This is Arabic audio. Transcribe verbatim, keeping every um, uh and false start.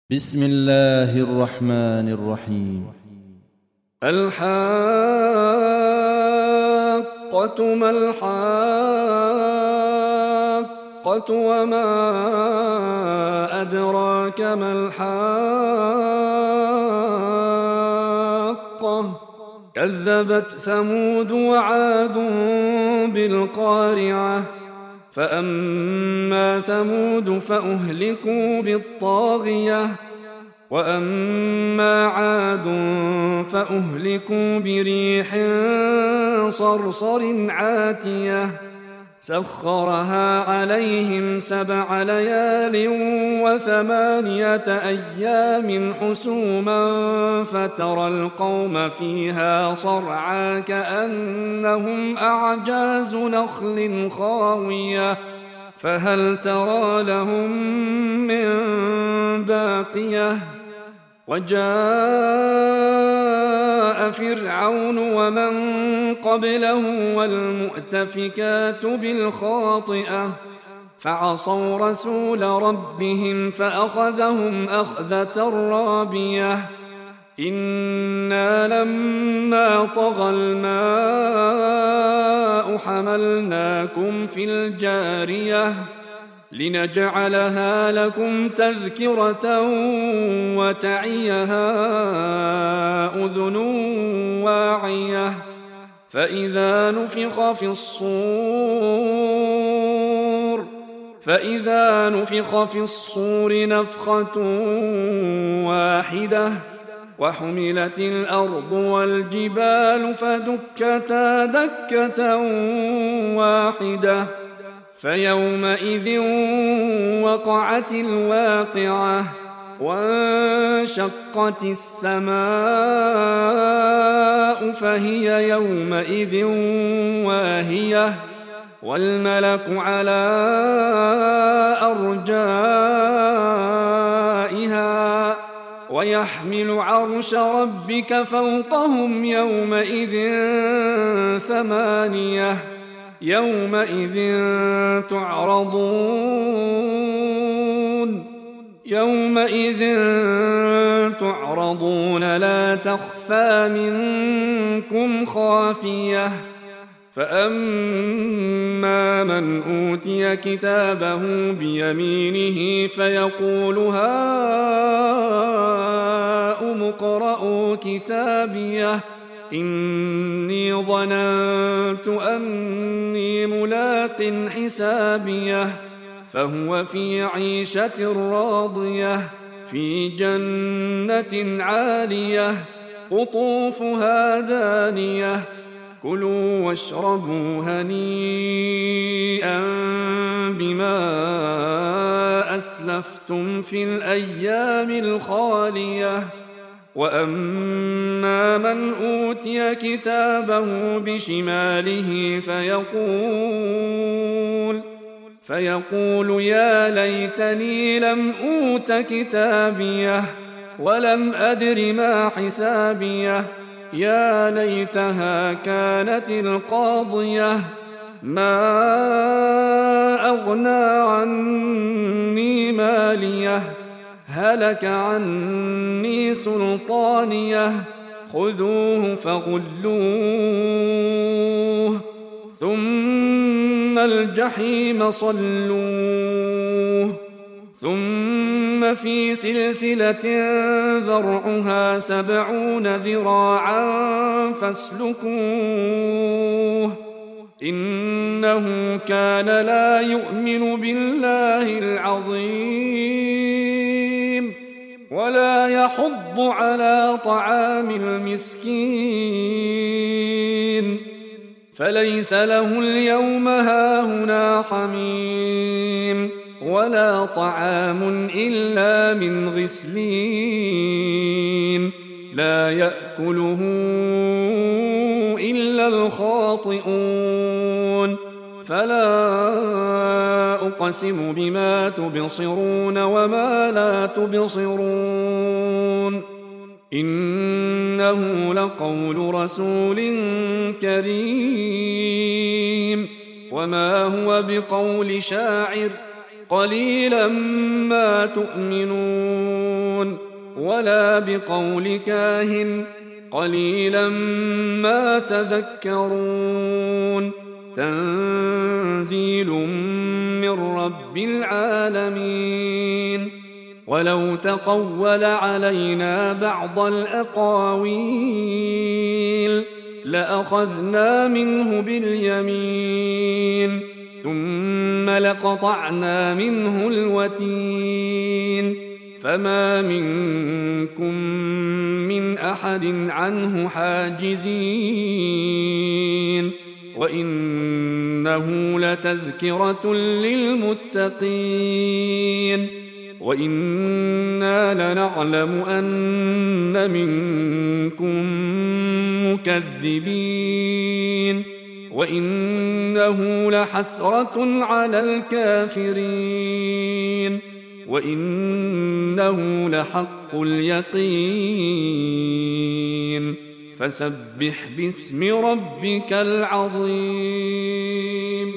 بسم الله الرحمن الرحيم. الحاقة ما الحاقة وما أدراك ما الحاقة كذبت ثمود وعاد بالقارعة فأما ثمود فأهلكوا بالطاغية وأما عاد فأهلكوا بريح صرصر عاتية سخرها عليهم سبع ليال وثمانية أيام حسوما فترى القوم فيها صرعا كأنهم أعجاز نخل خاوية فهل ترى لهم من باقية وجاء فرعون ومن قبله والمؤتفكات بالخاطئة فعصوا رسول ربهم فأخذهم أخذة رابية إنا لما طغى الماء حملناكم في الجارية لنجعلها لكم تذكرة وتعيها أذن واعية فإذا نفخ في الصور فإذا نفخ في الصور نفخة واحدة وحملت الأرض والجبال فدكتا دكة واحدة فيومئذ وقعت الواقعة وانشقت السماء فهي يومئذ واهية والملك على أرجائها ويحمل عرش ربك فوقهم يومئذ ثمانية يومئذ تعرضون يومئذ تعرضون لا تخفى منكم خافية فأما من أوتي كتابه بيمينه فيقول هاؤم اقرءوا كتابيه إني ظننت أني ملاق حسابيه فهو في عيشة راضية في جنة عالية قطوفها دانية كلوا واشربوا هنيئا بما أسلفتم في الأيام الخالية وأما من أوتي كتابه بشماله فيقول فيقول يا ليتني لم أوت كتابيه ولم أدر ما حسابيه يا ليتها كانت القاضية ما أغنى عني ماليه هلك عني سلطانيه خذوه فغلوه ثم الجحيم صلوه ثم في سلسلة ذرعها سبعون ذراعا فاسلكوه إنه كان لا يؤمن بالله العظيم ولا يحض على طعام المسكين فليس له اليوم هاهنا حميم ولا طعام إلا من غسلين لا يأكله إلا الخاطئون فلا أقسم بما تبصرون وما لا تبصرون إنه لقول رسول كريم وما هو بقول شاعر قليلا ما تؤمنون ولا بقول كاهن قليلا ما تذكرون تنزيل من رب العالمين ولو تقول علينا بعض الأقاويل لأخذنا منه باليمين ثم لقطعنا منه الوتين فما منكم من أحد عنه حاجزين وإنه لتذكرة للمتقين وإنا لنعلم أن منكم مكذبين وإنه لحسرة على الكافرين وإنه لحق اليقين فسبح باسم ربك العظيم